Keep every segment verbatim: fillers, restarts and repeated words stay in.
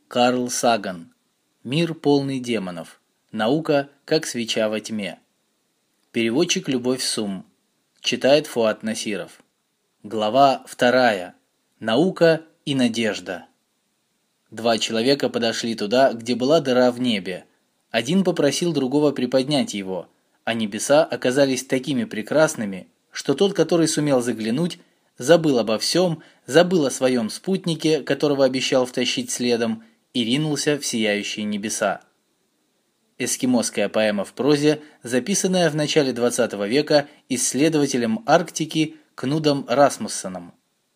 Карл Саган. Мир полный демонов. Наука, как свеча во тьме. Переводчик Любовь Сум. Читает Фуат Насиров. Глава вторая. Наука и надежда. Два человека подошли туда, где была дыра в небе. Один попросил другого приподнять его, а небеса оказались такими прекрасными, что тот, который сумел заглянуть, забыл обо всем, забыл о своем спутнике, которого обещал втащить следом, и ринулся в сияющие небеса. Эскимосская поэма в прозе, записанная в начале двадцатого века исследователем Арктики Кнудом Расмуссеном.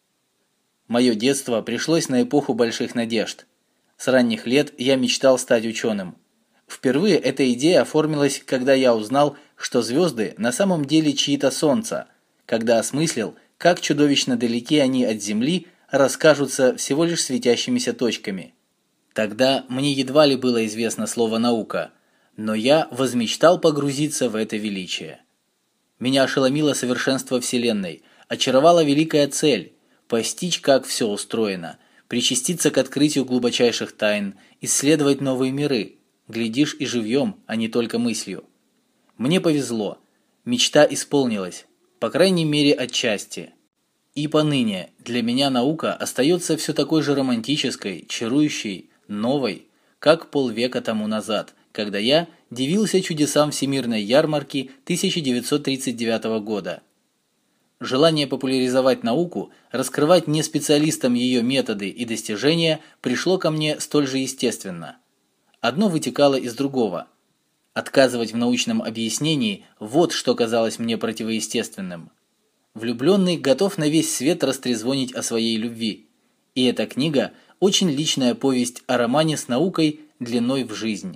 Мое детство пришлось на эпоху больших надежд. С ранних лет я мечтал стать ученым. Впервые эта идея оформилась, когда я узнал, что звезды на самом деле чьи-то солнца, когда осмыслил, как чудовищно далеки они от Земли раскажутся всего лишь светящимися точками. Тогда мне едва ли было известно слово «наука», но я возмечтал погрузиться в это величие. Меня ошеломило совершенство Вселенной, очаровала великая цель – постичь, как все устроено, причаститься к открытию глубочайших тайн, исследовать новые миры, глядишь и живьем, а не только мыслью. Мне повезло, мечта исполнилась, по крайней мере отчасти. И поныне для меня наука остается все такой же романтической, чарующей, новой, как полвека тому назад, когда я дивился чудесам всемирной ярмарки тысяча девятьсот тридцать девятого года. Желание популяризовать науку, раскрывать не специалистам ее методы и достижения пришло ко мне столь же естественно. Одно вытекало из другого. Отказывать в научном объяснении – вот что казалось мне противоестественным. Влюбленный готов на весь свет растрезвонить о своей любви. И эта книга – очень личная повесть о романе с наукой длиной в жизнь.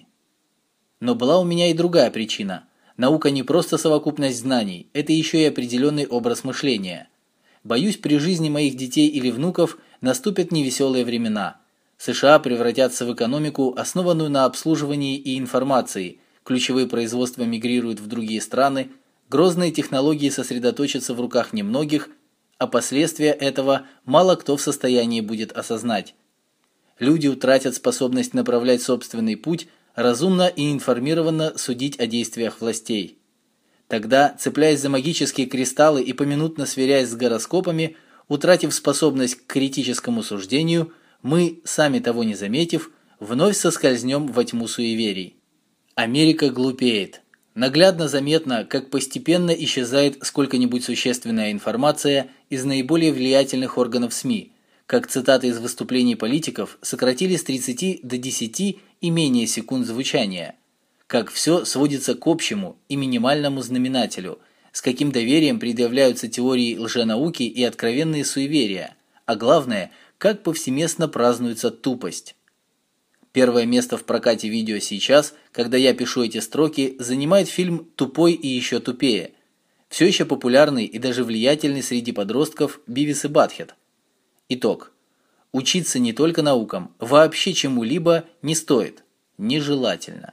Но была у меня и другая причина. Наука не просто совокупность знаний, это еще и определенный образ мышления. Боюсь, при жизни моих детей или внуков наступят невеселые времена. США превратятся в экономику, основанную на обслуживании и информации, ключевые производства мигрируют в другие страны, грозные технологии сосредоточатся в руках немногих, а последствия этого мало кто в состоянии будет осознать. Люди утратят способность направлять собственный путь, разумно и информированно судить о действиях властей. Тогда, цепляясь за магические кристаллы и поминутно сверяясь с гороскопами, утратив способность к критическому суждению, мы, сами того не заметив, вновь соскользнем во тьму суеверий. Америка глупеет. Наглядно заметно, как постепенно исчезает сколько-нибудь существенная информация из наиболее влиятельных органов СМИ, как цитаты из выступлений политиков сократили с тридцати до десяти и менее секунд звучания, как все сводится к общему и минимальному знаменателю, с каким доверием предъявляются теории лженауки и откровенные суеверия, а главное, как повсеместно празднуется тупость. Первое место в прокате видео сейчас, когда я пишу эти строки, занимает фильм «Тупой и еще тупее», все еще популярный и даже влиятельный среди подростков Бивис и Батхед. Итог. Учиться не только наукам, вообще чему-либо не стоит, нежелательно.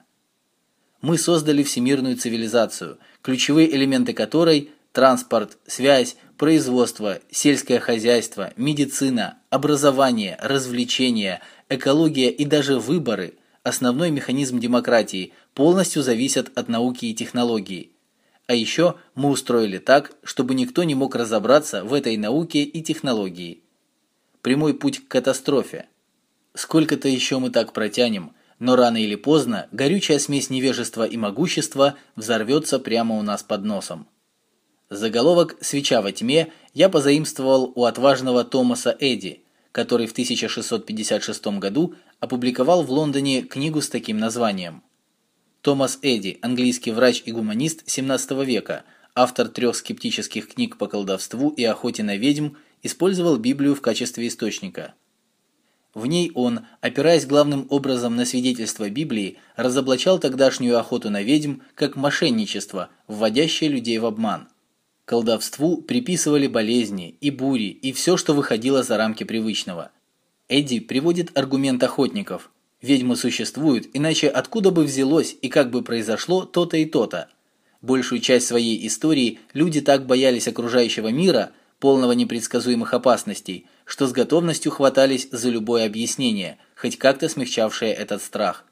Мы создали всемирную цивилизацию, ключевые элементы которой – транспорт, связь, производство, сельское хозяйство, медицина, образование, развлечения, экология и даже выборы, основной механизм демократии, полностью зависят от науки и технологий. А еще мы устроили так, чтобы никто не мог разобраться в этой науке и технологии. Прямой путь к катастрофе. Сколько-то еще мы так протянем, но рано или поздно горючая смесь невежества и могущества взорвется прямо у нас под носом. Заголовок «Свеча во тьме» я позаимствовал у отважного Томаса Эдди, который в тысяча шестьсот пятьдесят шестом году опубликовал в Лондоне книгу с таким названием. Томас Эдди, английский врач и гуманист семнадцатого века, автор трех скептических книг по колдовству и охоте на ведьм, использовал Библию в качестве источника. В ней он, опираясь главным образом на свидетельства Библии, разоблачал тогдашнюю охоту на ведьм как мошенничество, вводящее людей в обман. Колдовству приписывали болезни и бури и все, что выходило за рамки привычного. Эдди приводит аргумент охотников. Ведьмы существуют, иначе откуда бы взялось и как бы произошло то-то и то-то. Большую часть своей истории люди так боялись окружающего мира, полного непредсказуемых опасностей, что с готовностью хватались за любое объяснение – хоть как-то смягчавшее этот страх.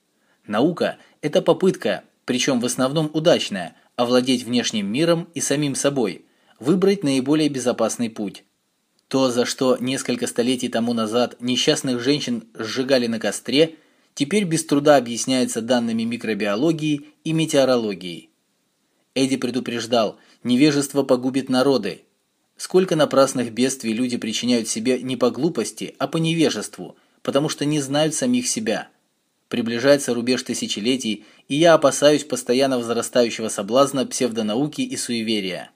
Наука – это попытка, причем в основном удачная, овладеть внешним миром и самим собой, выбрать наиболее безопасный путь. То, за что несколько столетий тому назад несчастных женщин сжигали на костре, теперь без труда объясняется данными микробиологии и метеорологии. Эдди предупреждал, невежество погубит народы. Сколько напрасных бедствий люди причиняют себе не по глупости, а по невежеству, потому что не знают самих себя. Приближается рубеж тысячелетий, и я опасаюсь постоянно возрастающего соблазна псевдонауки и суеверия.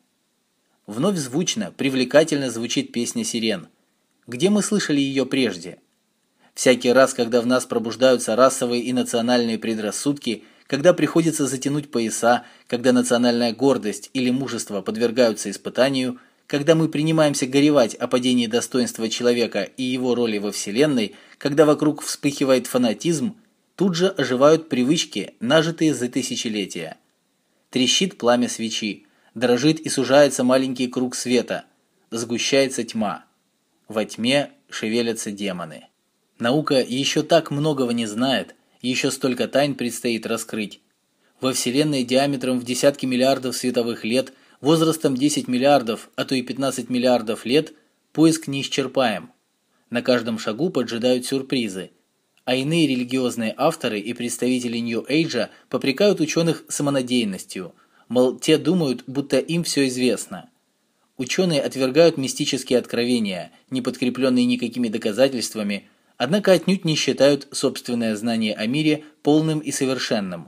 Вновь звучно, привлекательно звучит песня сирен. Где мы слышали ее прежде? Всякий раз, когда в нас пробуждаются расовые и национальные предрассудки, когда приходится затянуть пояса, когда национальная гордость или мужество подвергаются испытанию, когда мы принимаемся горевать о падении достоинства человека и его роли во Вселенной, когда вокруг вспыхивает фанатизм, тут же оживают привычки, нажитые за тысячелетия. Трещит пламя свечи, дрожит и сужается маленький круг света, сгущается тьма. Во тьме шевелятся демоны. Наука еще так многого не знает, еще столько тайн предстоит раскрыть. Во Вселенной диаметром в десятки миллиардов световых лет, возрастом десять миллиардов, а то и пятнадцать миллиардов лет, поиск неисчерпаем. На каждом шагу поджидают сюрпризы. А иные религиозные авторы и представители Нью-Эйджа попрекают ученых самонадеянностью, мол, те думают, будто им все известно. Ученые отвергают мистические откровения, не подкрепленные никакими доказательствами, однако отнюдь не считают собственное знание о мире полным и совершенным.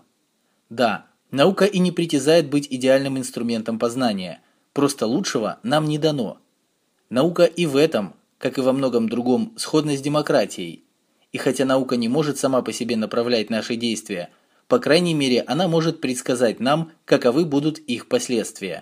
Да, наука и не притязает быть идеальным инструментом познания, просто лучшего нам не дано. Наука и в этом, как и во многом другом, сходна с демократией. И хотя наука не может сама по себе направлять наши действия, по крайней мере, она может предсказать нам, каковы будут их последствия.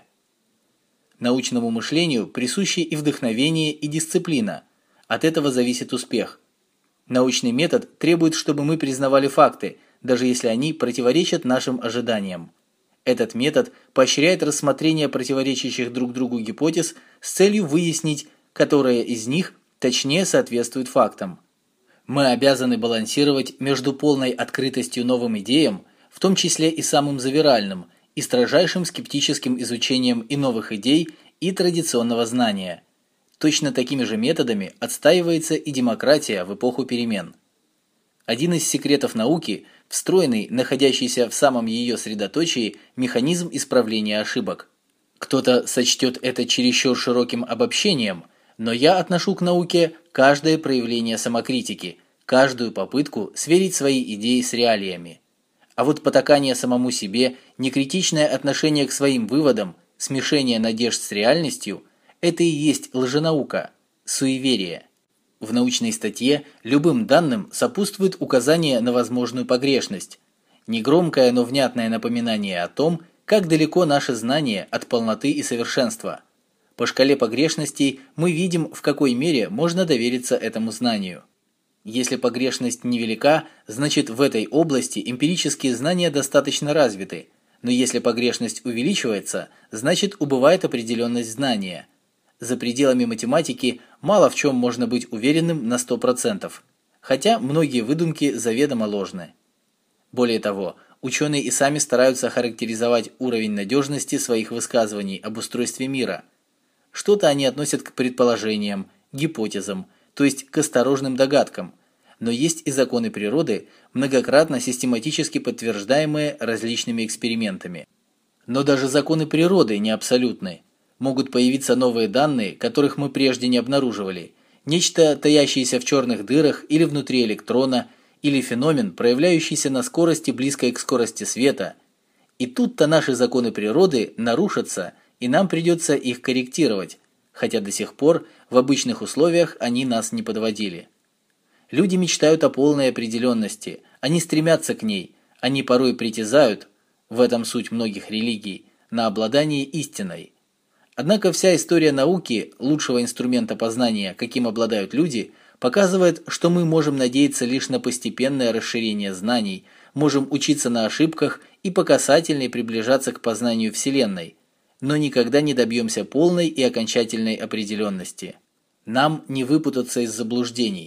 Научному мышлению присущи и вдохновение, и дисциплина. От этого зависит успех. Научный метод требует, чтобы мы признавали факты, даже если они противоречат нашим ожиданиям. Этот метод поощряет рассмотрение противоречащих друг другу гипотез с целью выяснить, которая из них точнее соответствует фактам. Мы обязаны балансировать между полной открытостью новым идеям, в том числе и самым завиральным, и строжайшим скептическим изучением и новых идей, и традиционного знания. Точно такими же методами отстаивается и демократия в эпоху перемен. Один из секретов науки – встроенный, находящийся в самом ее средоточии, механизм исправления ошибок. Кто-то сочтет это чересчур широким обобщением, но я отношу к науке каждое проявление самокритики, каждую попытку сверить свои идеи с реалиями. А вот потакание самому себе, некритичное отношение к своим выводам, смешение надежд с реальностью – это и есть лженаука, суеверие. В научной статье любым данным сопутствует указание на возможную погрешность, негромкое, но внятное напоминание о том, как далеко наше знание от полноты и совершенства. По шкале погрешностей мы видим, в какой мере можно довериться этому знанию. Если погрешность невелика, значит в этой области эмпирические знания достаточно развиты, но если погрешность увеличивается, значит убывает определенность знания. За пределами математики мало в чем можно быть уверенным на сто процентов, хотя многие выдумки заведомо ложны. Более того, ученые и сами стараются характеризовать уровень надежности своих высказываний об устройстве мира. Что-то они относят к предположениям, гипотезам, то есть к осторожным догадкам, но есть и законы природы, многократно систематически подтверждаемые различными экспериментами. Но даже законы природы не абсолютны. Могут появиться новые данные, которых мы прежде не обнаруживали, нечто, таящееся в черных дырах или внутри электрона, или феномен, проявляющийся на скорости, близкой к скорости света. И тут-то наши законы природы нарушатся, и нам придется их корректировать, хотя до сих пор в обычных условиях они нас не подводили. Люди мечтают о полной определенности, они стремятся к ней, они порой притязают, в этом суть многих религий, на обладание истиной. Однако вся история науки, лучшего инструмента познания, каким обладают люди, показывает, что мы можем надеяться лишь на постепенное расширение знаний, можем учиться на ошибках и по касательной приближаться к познанию Вселенной, но никогда не добьемся полной и окончательной определенности. Нам не выпутаться из заблуждений.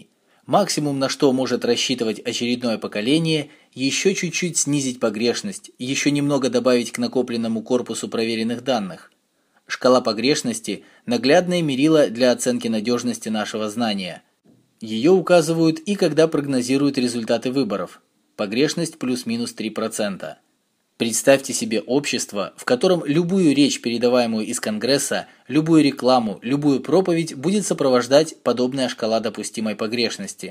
Максимум, на что может рассчитывать очередное поколение, еще чуть-чуть снизить погрешность, еще немного добавить к накопленному корпусу проверенных данных. Шкала погрешности – наглядное мерило для оценки надежности нашего знания. Ее указывают и когда прогнозируют результаты выборов. Погрешность плюс-минус три процента. Представьте себе общество, в котором любую речь, передаваемую из Конгресса, любую рекламу, любую проповедь будет сопровождать подобная шкала допустимой погрешности.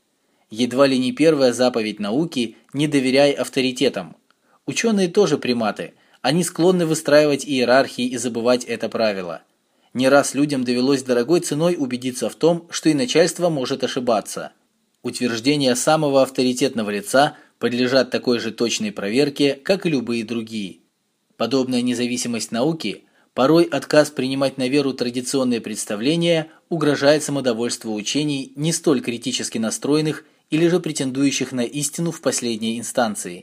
Едва ли не первая заповедь науки – не доверяй авторитетам. Ученые тоже приматы, они склонны выстраивать иерархии и забывать это правило. Не раз людям довелось дорогой ценой убедиться в том, что и начальство может ошибаться. Утверждения самого авторитетного лица подлежат такой же точной проверке, как и любые другие. Подобная независимость науки, порой отказ принимать на веру традиционные представления, угрожает самодовольству учений, не столь критически настроенных или же претендующих на истину в последней инстанции.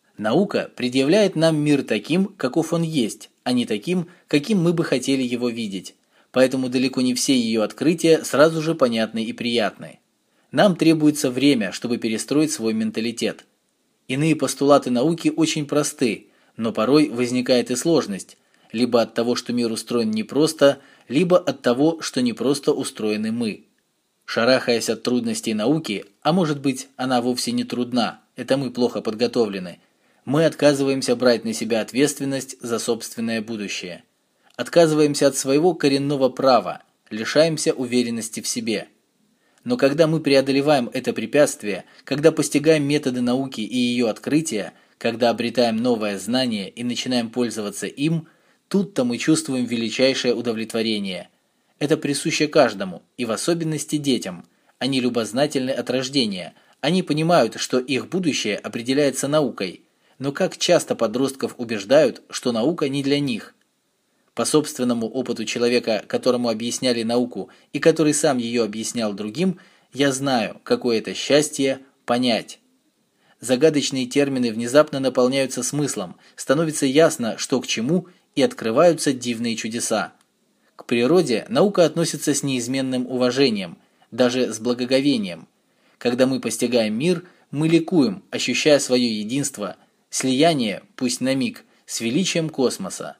Наука предъявляет нам мир таким, каков он есть, а не таким, каким мы бы хотели его видеть. Поэтому далеко не все ее открытия сразу же понятны и приятны. Нам требуется время, чтобы перестроить свой менталитет. Иные постулаты науки очень просты, но порой возникает и сложность, либо от того, что мир устроен непросто, либо от того, что непросто устроены мы. Шарахаясь от трудностей науки, а может быть, она вовсе не трудна, это мы плохо подготовлены, мы отказываемся брать на себя ответственность за собственное будущее. Отказываемся от своего коренного права, лишаемся уверенности в себе. Но когда мы преодолеваем это препятствие, когда постигаем методы науки и ее открытия, когда обретаем новое знание и начинаем пользоваться им, тут-то мы чувствуем величайшее удовлетворение. Это присуще каждому, и в особенности детям. Они любознательны от рождения, они понимают, что их будущее определяется наукой. Но как часто подростков убеждают, что наука не для них? По собственному опыту человека, которому объясняли науку и который сам ее объяснял другим, я знаю, какое это счастье понять. Загадочные термины внезапно наполняются смыслом, становится ясно, что к чему, и открываются дивные чудеса. К природе наука относится с неизменным уважением, даже с благоговением. Когда мы постигаем мир, мы ликуем, ощущая свое единство, слияние, пусть на миг, с величием космоса.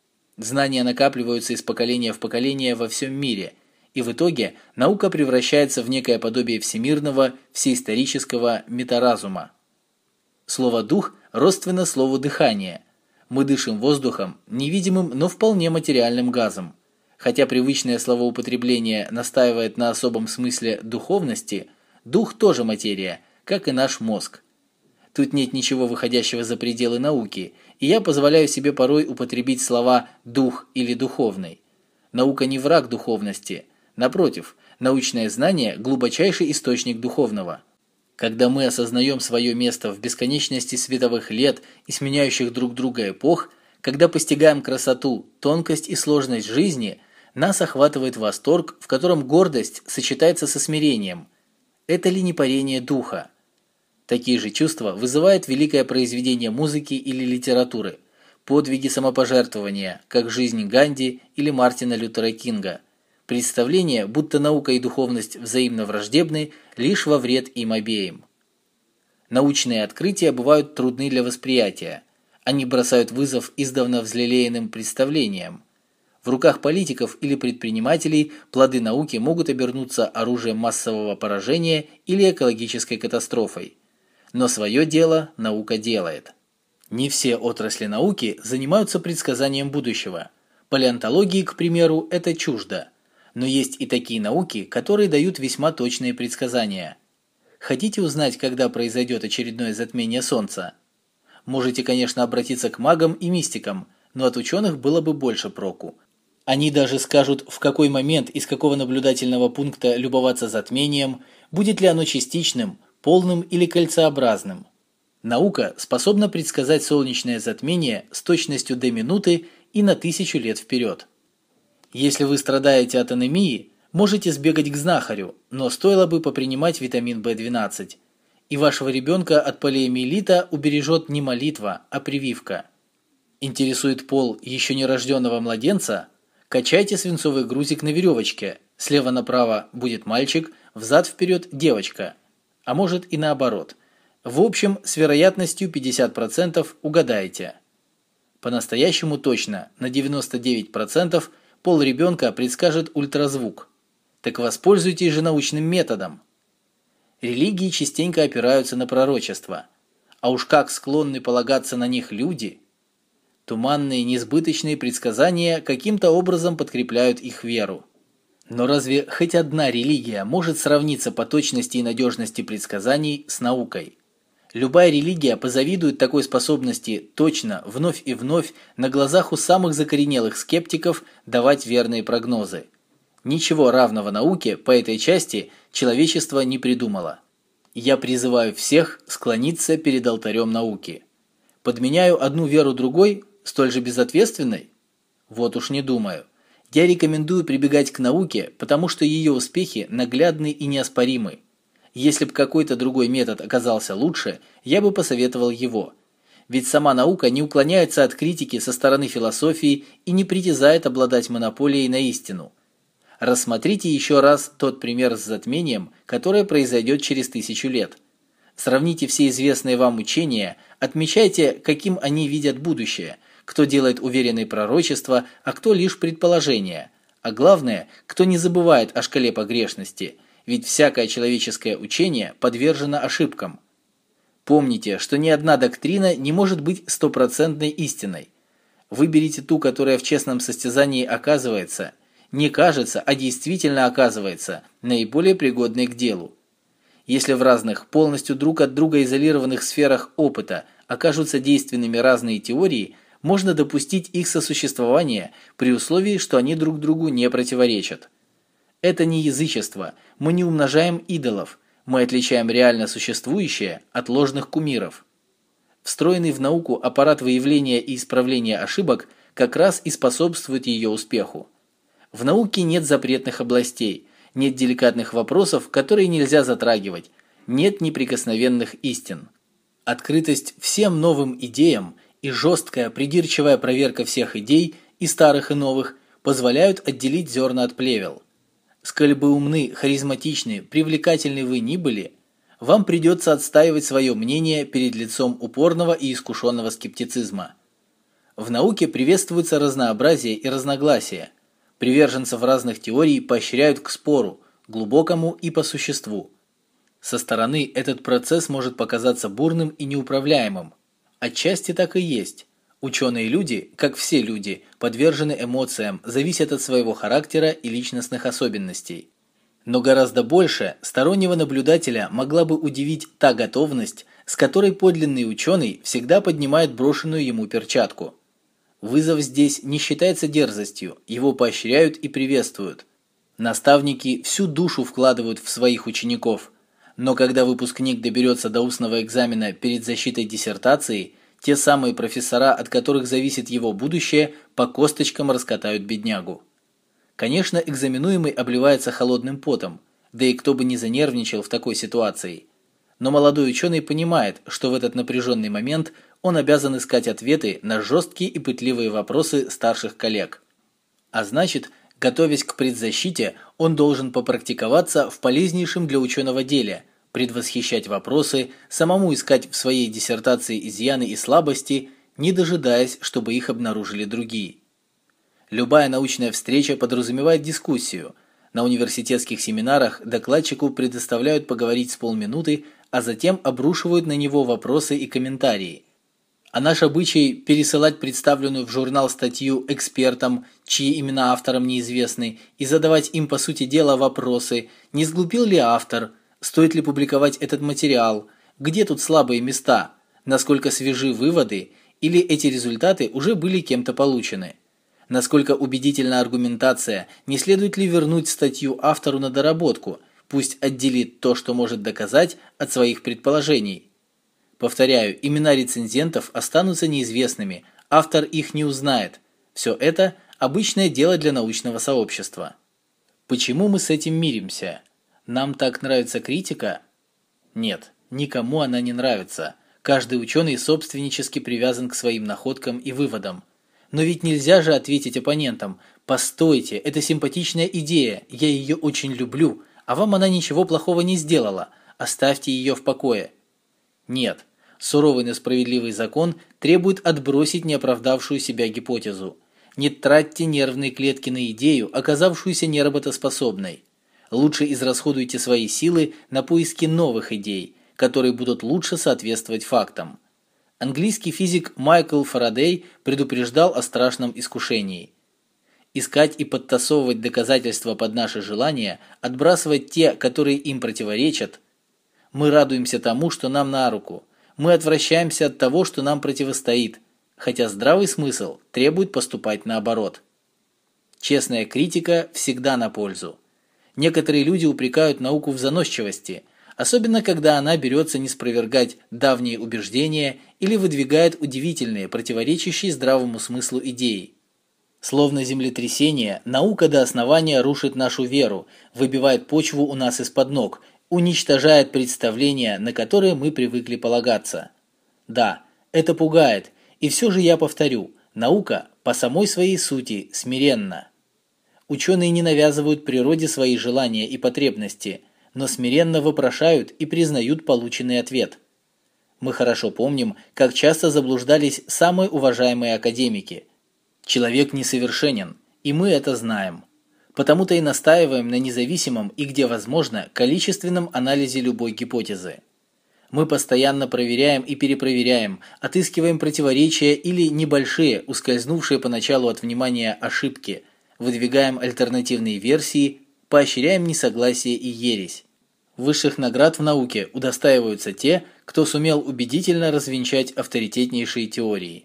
Знания накапливаются из поколения в поколение во всем мире, и в итоге наука превращается в некое подобие всемирного, всеисторического метаразума. Слово «дух» родственно слову «дыхание». Мы дышим воздухом, невидимым, но вполне материальным газом. Хотя привычное словоупотребление настаивает на особом смысле духовности, дух тоже материя, как и наш мозг. Тут нет ничего выходящего за пределы науки, и я позволяю себе порой употребить слова «дух» или «духовный». Наука не враг духовности. Напротив, научное знание – глубочайший источник духовного. Когда мы осознаем свое место в бесконечности световых лет и сменяющих друг друга эпох, когда постигаем красоту, тонкость и сложность жизни, нас охватывает восторг, в котором гордость сочетается со смирением. Это ли не парение духа? Такие же чувства вызывает великое произведение музыки или литературы, подвиги самопожертвования, как жизнь Ганди или Мартина Лютера Кинга. Представление, будто наука и духовность взаимно враждебны, лишь во вред им обеим. Научные открытия бывают трудны для восприятия. Они бросают вызов издавна взлелеянным представлениям. В руках политиков или предпринимателей плоды науки могут обернуться оружием массового поражения или экологической катастрофой. Но свое дело наука делает. Не все отрасли науки занимаются предсказанием будущего. Палеонтологии, к примеру, это чуждо. Но есть и такие науки, которые дают весьма точные предсказания. Хотите узнать, когда произойдет очередное затмение Солнца? Можете, конечно, обратиться к магам и мистикам, но от ученых было бы больше проку. Они даже скажут, в какой момент и с какого наблюдательного пункта любоваться затмением, будет ли оно частичным, полным или кольцеобразным. Наука способна предсказать солнечное затмение с точностью до минуты и на тысячу лет вперед. Если вы страдаете от анемии, можете сбегать к знахарю, но стоило бы попринимать витамин бэ двенадцать. И вашего ребенка от полиомиелита убережет не молитва, а прививка. Интересует пол еще нерожденного младенца? Качайте свинцовый грузик на веревочке. Слева направо будет мальчик, взад-вперед девочка. А может и наоборот. В общем, с вероятностью пятьдесят процентов угадаете. По-настоящему точно, на девяносто девять процентов пол ребенка предскажет ультразвук. Так воспользуйтесь же научным методом. Религии частенько опираются на пророчества. А уж как склонны полагаться на них люди. Туманные, несбыточные предсказания каким-то образом подкрепляют их веру. Но разве хоть одна религия может сравниться по точности и надежности предсказаний с наукой? Любая религия позавидует такой способности точно, вновь и вновь, на глазах у самых закоренелых скептиков давать верные прогнозы. Ничего равного науке по этой части человечество не придумало. Я призываю всех склониться перед алтарем науки. Подменяю одну веру другой, столь же безответственной? Вот уж не думаю. Я рекомендую прибегать к науке, потому что ее успехи наглядны и неоспоримы. Если бы какой-то другой метод оказался лучше, я бы посоветовал его. Ведь сама наука не уклоняется от критики со стороны философии и не притязает обладать монополией на истину. Рассмотрите еще раз тот пример с затмением, которое произойдет через тысячу лет. Сравните все известные вам учения, отмечайте, каким они видят будущее, кто делает уверенные пророчества, а кто лишь предположения. А главное, кто не забывает о шкале погрешности, ведь всякое человеческое учение подвержено ошибкам. Помните, что ни одна доктрина не может быть стопроцентной истиной. Выберите ту, которая в честном состязании оказывается, не кажется, а действительно оказывается, наиболее пригодной к делу. Если в разных, полностью друг от друга изолированных сферах опыта окажутся действенными разные теории, можно допустить их сосуществование при условии, что они друг другу не противоречат. Это не язычество, мы не умножаем идолов, мы отличаем реально существующее от ложных кумиров. Встроенный в науку аппарат выявления и исправления ошибок как раз и способствует ее успеху. В науке нет запретных областей, нет деликатных вопросов, которые нельзя затрагивать, нет неприкосновенных истин. Открытость всем новым идеям и жесткая придирчивая проверка всех идей, и старых, и новых, позволяют отделить зерна от плевел. Сколь бы умны, харизматичны, привлекательны вы ни были, вам придется отстаивать свое мнение перед лицом упорного и искушенного скептицизма. В науке приветствуется разнообразие и разногласия. Приверженцев разных теорий поощряют к спору, глубокому и по существу. Со стороны этот процесс может показаться бурным и неуправляемым. Отчасти так и есть. Ученые люди, как все люди, подвержены эмоциям, зависят от своего характера и личностных особенностей. Но гораздо больше стороннего наблюдателя могла бы удивить та готовность, с которой подлинный ученый всегда поднимает брошенную ему перчатку. Вызов здесь не считается дерзостью, его поощряют и приветствуют. Наставники всю душу вкладывают в своих учеников, но когда выпускник доберется до устного экзамена перед защитой диссертации, те самые профессора, от которых зависит его будущее, по косточкам раскатают беднягу. Конечно, экзаменуемый обливается холодным потом, да и кто бы не занервничал в такой ситуации. Но молодой ученый понимает, что в этот напряженный момент он обязан искать ответы на жесткие и пытливые вопросы старших коллег. А значит, готовясь к предзащите, он должен попрактиковаться в полезнейшем для ученого деле, предвосхищать вопросы, самому искать в своей диссертации изъяны и слабости, не дожидаясь, чтобы их обнаружили другие. Любая научная встреча подразумевает дискуссию. На университетских семинарах докладчику предоставляют поговорить с полминуты, а затем обрушивают на него вопросы и комментарии. А наш обычай пересылать представленную в журнал статью экспертам, чьи имена авторам неизвестны, и задавать им по сути дела вопросы: не сглупил ли автор, стоит ли публиковать этот материал, где тут слабые места, насколько свежи выводы, или эти результаты уже были кем-то получены. Насколько убедительна аргументация, не следует ли вернуть статью автору на доработку, пусть отделит то, что может доказать, от своих предположений. Повторяю, имена рецензентов останутся неизвестными, автор их не узнает. Все это обычное дело для научного сообщества. Почему мы с этим миримся? Нам так нравится критика? Нет, никому она не нравится. Каждый ученый собственнически привязан к своим находкам и выводам. Но ведь нельзя же ответить оппонентам: «Постойте, это симпатичная идея, я ее очень люблю, а вам она ничего плохого не сделала, оставьте ее в покое. Нет, суровый, но справедливый закон требует отбросить неоправдавшую себя гипотезу. Не тратьте нервные клетки на идею, оказавшуюся неработоспособной. Лучше израсходуйте свои силы на поиски новых идей, которые будут лучше соответствовать фактам. Английский физик Майкл Фарадей предупреждал о страшном искушении. Искать и подтасовывать доказательства под наши желания, отбрасывать те, которые им противоречат. Мы радуемся тому, что нам на руку. Мы отвращаемся от того, что нам противостоит, хотя здравый смысл требует поступать наоборот. Честная критика всегда на пользу. Некоторые люди упрекают науку в заносчивости, особенно когда она берется не спровергать давние убеждения или выдвигает удивительные, противоречащие здравому смыслу идеи. Словно землетрясение, наука до основания рушит нашу веру, выбивает почву у нас из-под ног, уничтожает представления, на которые мы привыкли полагаться. Да, это пугает, и все же я повторю, наука по самой своей сути смиренна. Ученые не навязывают природе свои желания и потребности, но смиренно вопрошают и признают полученный ответ. Мы хорошо помним, как часто заблуждались самые уважаемые академики. Человек несовершенен, и мы это знаем. Потому-то и настаиваем на независимом и, где возможно, количественном анализе любой гипотезы. Мы постоянно проверяем и перепроверяем, отыскиваем противоречия или небольшие, ускользнувшие поначалу от внимания ошибки, выдвигаем альтернативные версии, поощряем несогласие и ересь. Высших наград в науке удостаиваются те, кто сумел убедительно развенчать авторитетнейшие теории.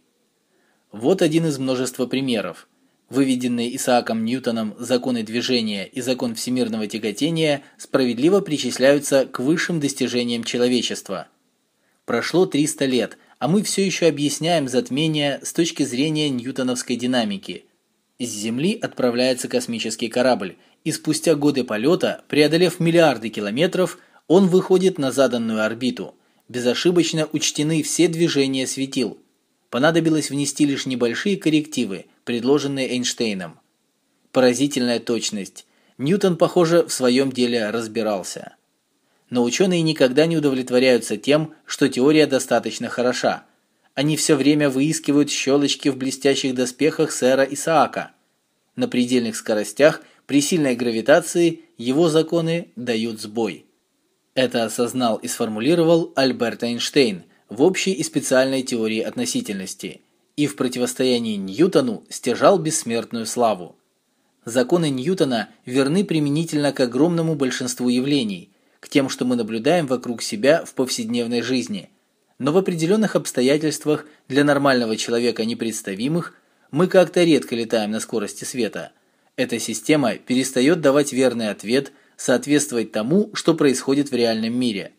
Вот один из множества примеров. Выведенные Исааком Ньютоном законы движения и закон всемирного тяготения справедливо причисляются к высшим достижениям человечества. Прошло триста лет, а мы все еще объясняем затмение с точки зрения ньютоновской динамики. С Земли отправляется космический корабль, и спустя годы полета, преодолев миллиарды километров, он выходит на заданную орбиту. Безошибочно учтены все движения светил. Понадобилось внести лишь небольшие коррективы, предложенные Эйнштейном. Поразительная точность. Ньютон, похоже, в своем деле разбирался. Но ученые никогда не удовлетворяются тем, что теория достаточно хороша. Они все время выискивают щелочки в блестящих доспехах сэра Исаака. На предельных скоростях, при сильной гравитации, его законы дают сбой. Это осознал и сформулировал Альберт Эйнштейн в общей и специальной теории относительности, и в противостоянии Ньютону стяжал бессмертную славу. Законы Ньютона верны применительно к огромному большинству явлений, к тем, что мы наблюдаем вокруг себя в повседневной жизни, но в определенных обстоятельствах, для нормального человека непредставимых, мы как-то редко летаем на скорости света. Эта система перестает давать верный ответ, соответствовать тому, что происходит в реальном мире.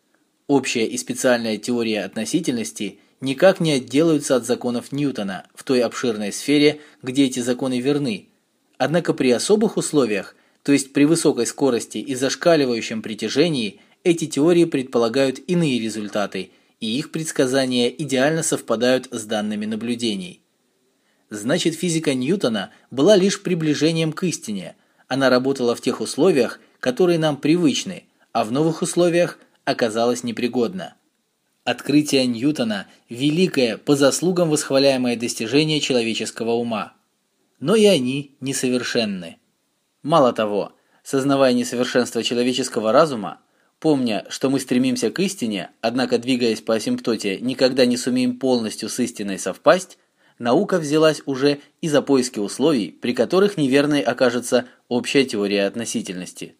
Общая и специальная теория относительности никак не отделаются от законов Ньютона в той обширной сфере, где эти законы верны. Однако при особых условиях, то есть при высокой скорости и зашкаливающем притяжении, эти теории предполагают иные результаты, и их предсказания идеально совпадают с данными наблюдений. Значит, физика Ньютона была лишь приближением к истине. Она работала в тех условиях, которые нам привычны, а в новых условиях оказалась непригодна. Открытие Ньютона – великое, по заслугам восхваляемое достижение человеческого ума. Но и они несовершенны. Мало того, сознавая несовершенство человеческого разума, помня, что мы стремимся к истине, однако, двигаясь по асимптоте, никогда не сумеем полностью с истиной совпасть, наука взялась уже и за поиски условий, при которых неверной окажется общая теория относительности.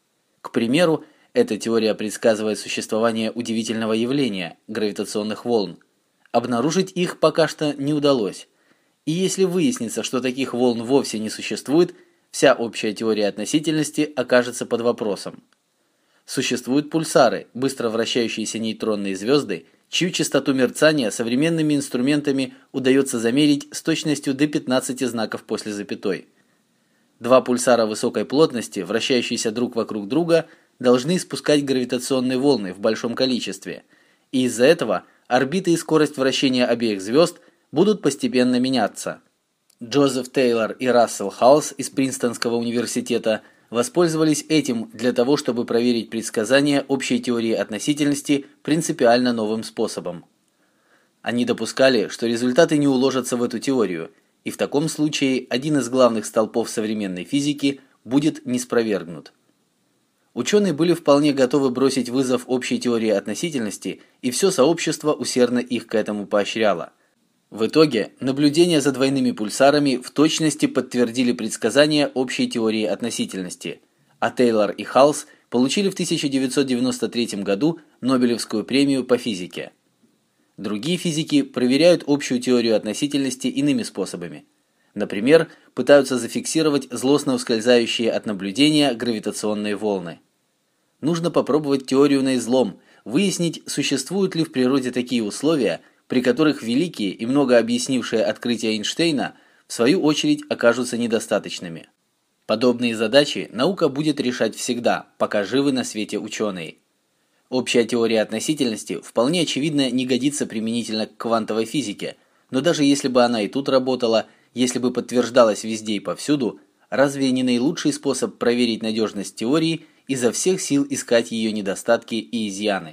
К примеру, эта теория предсказывает существование удивительного явления – гравитационных волн. Обнаружить их пока что не удалось. И если выяснится, что таких волн вовсе не существует, вся общая теория относительности окажется под вопросом. Существуют пульсары, быстро вращающиеся нейтронные звезды, чью частоту мерцания современными инструментами удается замерить с точностью до пятнадцати знаков после запятой. Два пульсара высокой плотности, вращающиеся друг вокруг друга, должны испускать гравитационные волны в большом количестве, и из-за этого орбиты и скорость вращения обеих звезд будут постепенно меняться. Джозеф Тейлор и Рассел Халс из Принстонского университета воспользовались этим для того, чтобы проверить предсказания общей теории относительности принципиально новым способом. Они допускали, что результаты не уложатся в эту теорию, и в таком случае один из главных столпов современной физики будет ниспровергнут. Ученые были вполне готовы бросить вызов общей теории относительности, и все сообщество усердно их к этому поощряло. В итоге наблюдения за двойными пульсарами в точности подтвердили предсказания общей теории относительности, а Тейлор и Халс получили в тысяча девятьсот девяносто третьем году Нобелевскую премию по физике. Другие физики проверяют общую теорию относительности иными способами. Например, пытаются зафиксировать злостно ускользающие от наблюдения гравитационные волны. Нужно попробовать теорию наизлом, выяснить, существуют ли в природе такие условия, при которых великие и много объяснившие открытия Эйнштейна в свою очередь окажутся недостаточными. Подобные задачи наука будет решать всегда, пока живы на свете ученые. Общая теория относительности вполне очевидно не годится применительно к квантовой физике, но даже если бы она и тут работала, если бы подтверждалась везде и повсюду, разве не наилучший способ проверить надежность теории изо всех сил искать ее недостатки и изъяны?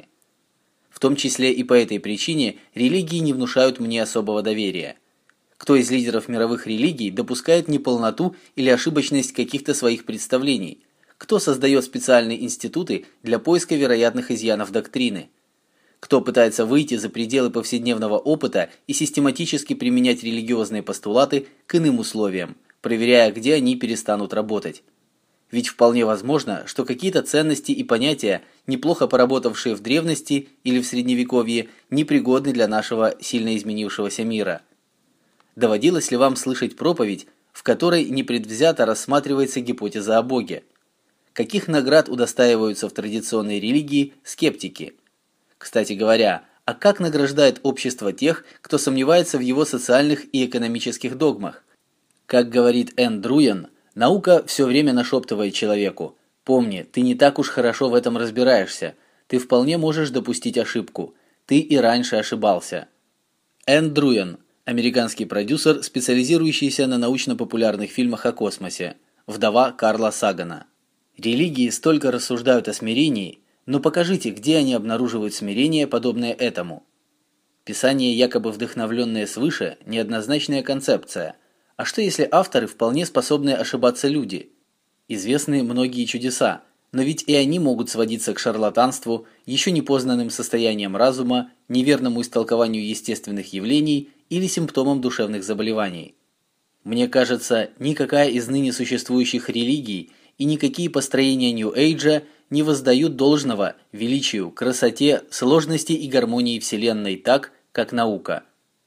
В том числе и по этой причине религии не внушают мне особого доверия. Кто из лидеров мировых религий допускает неполноту или ошибочность каких-то своих представлений? Кто создает специальные институты для поиска вероятных изъянов доктрины? Кто пытается выйти за пределы повседневного опыта и систематически применять религиозные постулаты к иным условиям, проверяя, где они перестанут работать? Ведь вполне возможно, что какие-то ценности и понятия, неплохо поработавшие в древности или в средневековье, непригодны для нашего сильно изменившегося мира. Доводилось ли вам слышать проповедь, в которой непредвзято рассматривается гипотеза о Боге? Каких наград удостаиваются в традиционной религии скептики? Кстати говоря, а как награждает общество тех, кто сомневается в его социальных и экономических догмах? Как говорит Энн Друян, наука все время нашептывает человеку: «Помни, ты не так уж хорошо в этом разбираешься, ты вполне можешь допустить ошибку, ты и раньше ошибался». Энн Друян, американский продюсер, специализирующийся на научно-популярных фильмах о космосе, вдова Карла Сагана. Религии столько рассуждают о смирении, но покажите, где они обнаруживают смирение, подобное этому. Писание, якобы вдохновленное свыше, неоднозначная концепция. А что если авторы вполне способные ошибаться люди? Известны многие чудеса, но ведь и они могут сводиться к шарлатанству, еще непознанным состояниям разума, неверному истолкованию естественных явлений или симптомам душевных заболеваний. Мне кажется, никакая из ныне существующих религий и никакие построения Нью-Эйджа не воздают должного величию, красоте, сложности и гармонии Вселенной так, как наука.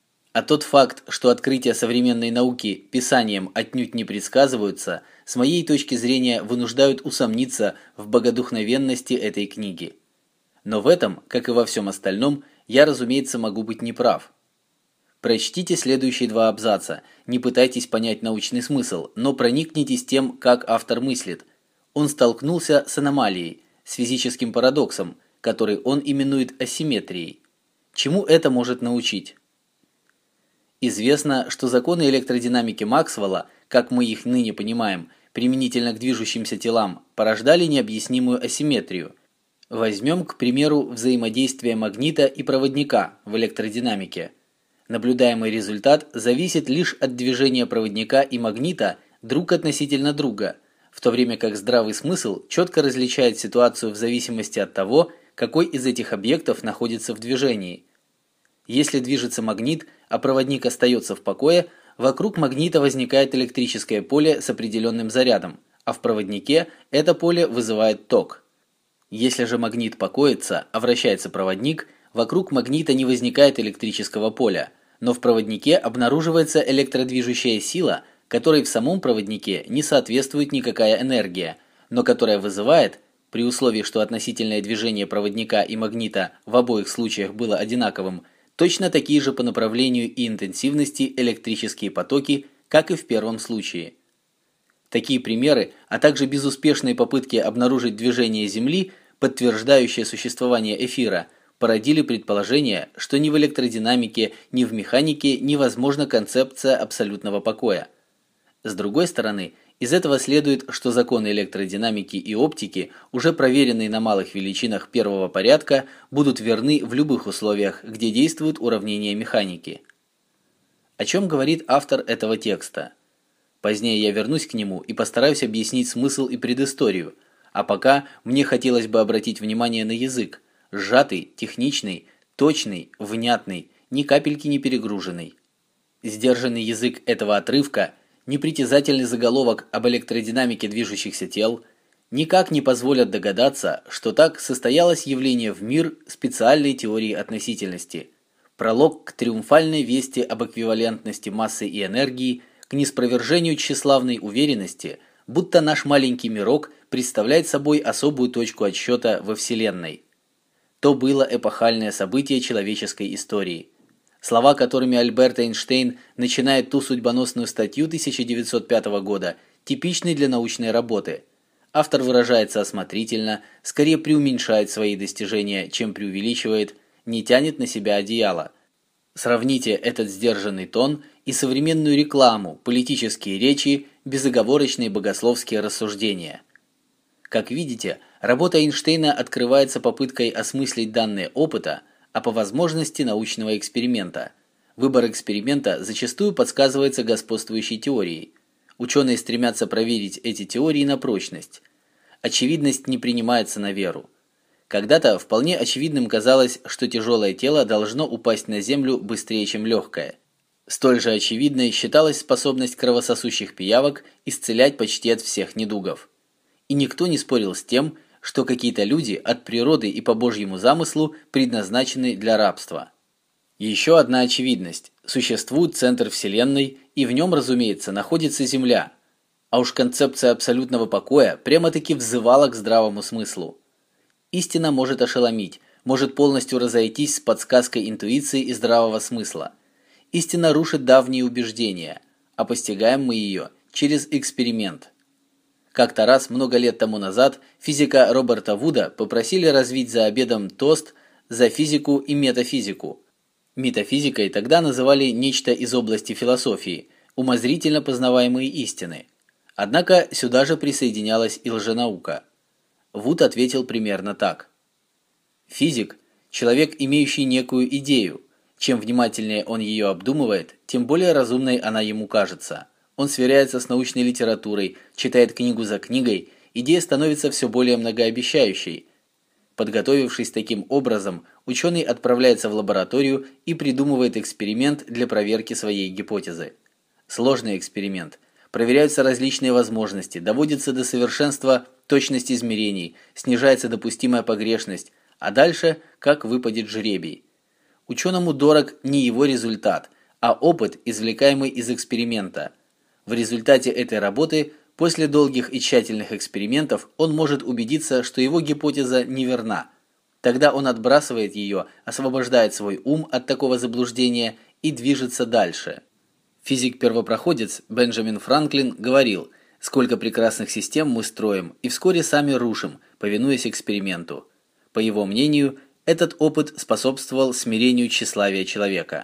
А тот факт, что открытия современной науки писанием отнюдь не предсказываются, с моей точки зрения вынуждают усомниться в богодухновенности этой книги. Но в этом, как и во всем остальном, я, разумеется, могу быть неправ. Прочтите следующие два абзаца, не пытайтесь понять научный смысл, но проникнитесь тем, как автор мыслит. Он столкнулся с аномалией, с физическим парадоксом, который он именует асимметрией. Чему это может научить? Известно, что законы электродинамики Максвелла, как мы их ныне понимаем, применительно к движущимся телам, порождали необъяснимую асимметрию. Возьмем, к примеру, взаимодействие магнита и проводника в электродинамике. Наблюдаемый результат зависит лишь от движения проводника и магнита друг относительно друга, в то время как здравый смысл четко различает ситуацию в зависимости от того, какой из этих объектов находится в движении. Если движется магнит, а проводник остается в покое, вокруг магнита возникает электрическое поле с определенным зарядом, а в проводнике это поле вызывает ток. Если же магнит покоится, а вращается проводник, вокруг магнита не возникает электрического поля, но в проводнике обнаруживается электродвижущая сила, которой в самом проводнике не соответствует никакая энергия, но которая вызывает, при условии, что относительное движение проводника и магнита в обоих случаях было одинаковым, точно такие же по направлению и интенсивности электрические потоки, как и в первом случае. Такие примеры, а также безуспешные попытки обнаружить движение Земли, подтверждающие существование эфира, породили предположение, что ни в электродинамике, ни в механике невозможна концепция абсолютного покоя. С другой стороны, Из этого следует, что законы электродинамики и оптики, уже проверенные на малых величинах первого порядка, будут верны в любых условиях, где действуют уравнения механики. О чем говорит автор этого текста? Позднее я вернусь к нему и постараюсь объяснить смысл и предысторию, а пока мне хотелось бы обратить внимание на язык, сжатый, техничный, точный, внятный, ни капельки не перегруженный. Сдержанный язык этого отрывка, непритязательный заголовок об электродинамике движущихся тел никак не позволят догадаться, что так состоялось явление в мир специальной теории относительности, пролог к триумфальной вести об эквивалентности массы и энергии, к неспровержению тщеславной уверенности, будто наш маленький мирок представляет собой особую точку отсчета во Вселенной. То было эпохальное событие человеческой истории. Слова, которыми Альберт Эйнштейн начинает ту судьбоносную статью тысяча девятьсот пятого года, типичны для научной работы. Автор выражается осмотрительно, скорее преуменьшает свои достижения, чем преувеличивает, не тянет на себя одеяло. Сравните этот сдержанный тон и современную рекламу, политические речи, безоговорочные богословские рассуждения. Как видите, работа Эйнштейна открывается попыткой осмыслить данные опыта, а по возможности научного эксперимента. Выбор эксперимента зачастую подсказывается господствующей теорией. Ученые стремятся проверить эти теории на прочность. Очевидность не принимается на веру. Когда-то вполне очевидным казалось, что тяжелое тело должно упасть на землю быстрее, чем легкое. Столь же очевидной считалась способность кровососущих пиявок исцелять почти от всех недугов. И никто не спорил с тем, что какие-то люди от природы и по Божьему замыслу предназначены для рабства. Еще одна очевидность. Существует центр Вселенной, и в нем, разумеется, находится Земля. А уж концепция абсолютного покоя прямо-таки взывала к здравому смыслу. Истина может ошеломить, может полностью разойтись с подсказкой интуиции и здравого смысла. Истина рушит давние убеждения, а постигаем мы ее через эксперимент. Как-то раз, много лет тому назад, физика Роберта Вуда попросили развить за обедом тост за физику и метафизику. Метафизикой тогда называли нечто из области философии, умозрительно познаваемые истины. Однако сюда же присоединялась и лженаука. Вуд ответил примерно так. Физик – человек, имеющий некую идею. Чем внимательнее он ее обдумывает, тем более разумной она ему кажется. Он сверяется с научной литературой, читает книгу за книгой, идея становится все более многообещающей. Подготовившись таким образом, ученый отправляется в лабораторию и придумывает эксперимент для проверки своей гипотезы. Сложный эксперимент. Проверяются различные возможности, доводится до совершенства точность измерений, снижается допустимая погрешность, а дальше как выпадет жребий. Ученому дорог не его результат, а опыт, извлекаемый из эксперимента. В результате этой работы, после долгих и тщательных экспериментов, он может убедиться, что его гипотеза неверна. Тогда он отбрасывает ее, освобождает свой ум от такого заблуждения и движется дальше. Физик-первопроходец Бенджамин Франклин говорил: «Сколько прекрасных систем мы строим и вскоре сами рушим, повинуясь эксперименту». По его мнению, этот опыт способствовал смирению тщеславия человека.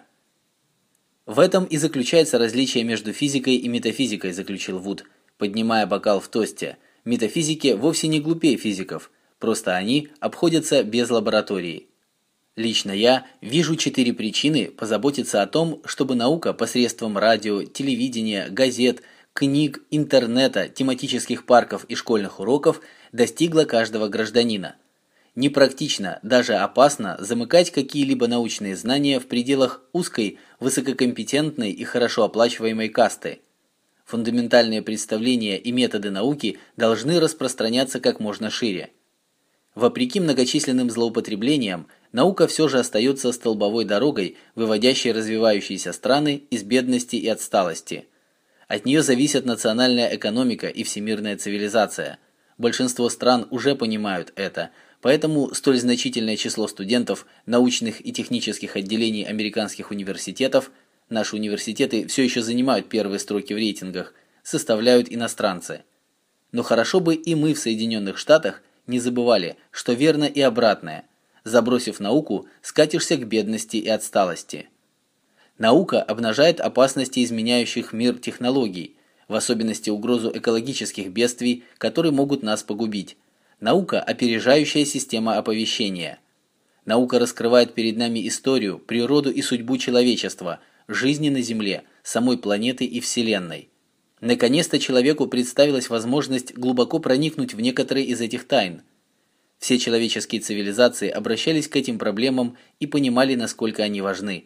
В этом и заключается различие между физикой и метафизикой, заключил Вуд, поднимая бокал в тосте. Метафизики вовсе не глупее физиков, просто они обходятся без лаборатории. Лично я вижу четыре причины позаботиться о том, чтобы наука посредством радио, телевидения, газет, книг, интернета, тематических парков и школьных уроков достигла каждого гражданина. Непрактично, даже опасно замыкать какие-либо научные знания в пределах узкой, высококомпетентной и хорошо оплачиваемой касты. Фундаментальные представления и методы науки должны распространяться как можно шире. Вопреки многочисленным злоупотреблениям, наука все же остается столбовой дорогой, выводящей развивающиеся страны из бедности и отсталости. От нее зависят национальная экономика и всемирная цивилизация. Большинство стран уже понимают это, поэтому столь значительное число студентов научных и технических отделений американских университетов, наши университеты все еще занимают первые строки в рейтингах, составляют иностранцы. Но хорошо бы и мы в Соединенных Штатах не забывали, что верно и обратное. Забросив науку, скатишься к бедности и отсталости. Наука обнажает опасности изменяющих мир технологий. в особенности угрозу экологических бедствий, которые могут нас погубить. Наука – опережающая система оповещения. Наука раскрывает перед нами историю, природу и судьбу человечества, жизни на Земле, самой планеты и Вселенной. Наконец-то человеку представилась возможность глубоко проникнуть в некоторые из этих тайн. Все человеческие цивилизации обращались к этим проблемам и понимали, насколько они важны.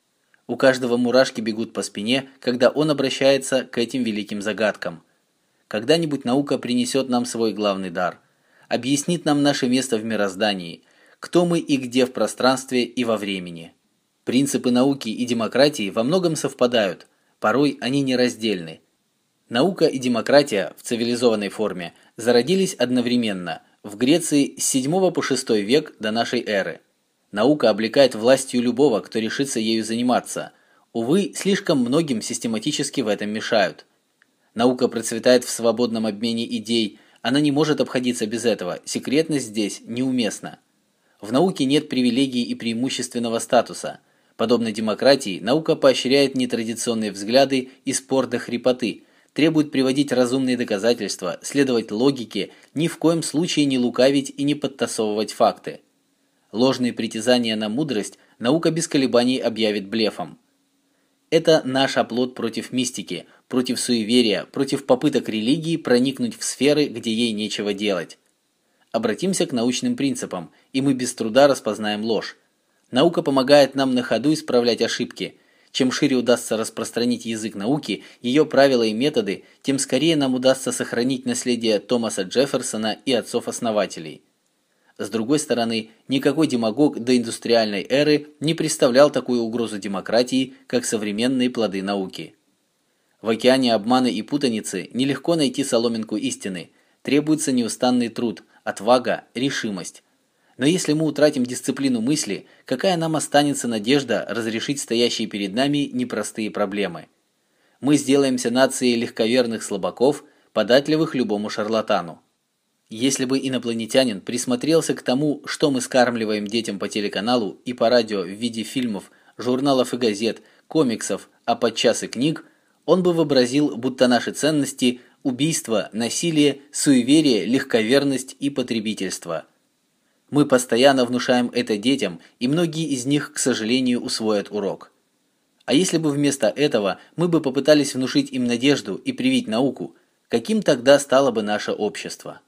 У каждого мурашки бегут по спине, когда он обращается к этим великим загадкам. Когда-нибудь наука принесет нам свой главный дар, объяснит нам наше место в мироздании, кто мы и где в пространстве и во времени. Принципы науки и демократии во многом совпадают, порой они нераздельны. Наука и демократия в цивилизованной форме зародились одновременно в Греции с седьмого по шестой век до нашей эры. Наука облекает властью любого, кто решится ею заниматься. Увы, слишком многим систематически в этом мешают. Наука процветает в свободном обмене идей, она не может обходиться без этого, секретность здесь неуместна. В науке нет привилегий и преимущественного статуса. Подобно демократии, наука поощряет нетрадиционные взгляды и спор до хрипоты, требует приводить разумные доказательства, следовать логике, ни в коем случае не лукавить и не подтасовывать факты. Ложные притязания на мудрость наука без колебаний объявит блефом. Это наш оплот против мистики, против суеверия, против попыток религии проникнуть в сферы, где ей нечего делать. Обратимся к научным принципам, и мы без труда распознаем ложь. Наука помогает нам на ходу исправлять ошибки. Чем шире удастся распространить язык науки, ее правила и методы, тем скорее нам удастся сохранить наследие Томаса Джефферсона и отцов-основателей. С другой стороны, никакой демагог до индустриальной эры не представлял такую угрозу демократии, как современные плоды науки. В океане обмана и путаницы нелегко найти соломинку истины, требуется неустанный труд, отвага, решимость. Но если мы утратим дисциплину мысли, какая нам останется надежда разрешить стоящие перед нами непростые проблемы? Мы сделаемся нацией легковерных слабаков, податливых любому шарлатану. Если бы инопланетянин присмотрелся к тому, что мы скармливаем детям по телеканалу и по радио в виде фильмов, журналов и газет, комиксов, а подчас и книг, он бы вообразил, будто наши ценности – убийство, насилие, суеверие, легковерность и потребительство. Мы постоянно внушаем это детям, и многие из них, к сожалению, усвоят урок. А если бы вместо этого мы бы попытались внушить им надежду и привить науку, каким тогда стало бы наше общество?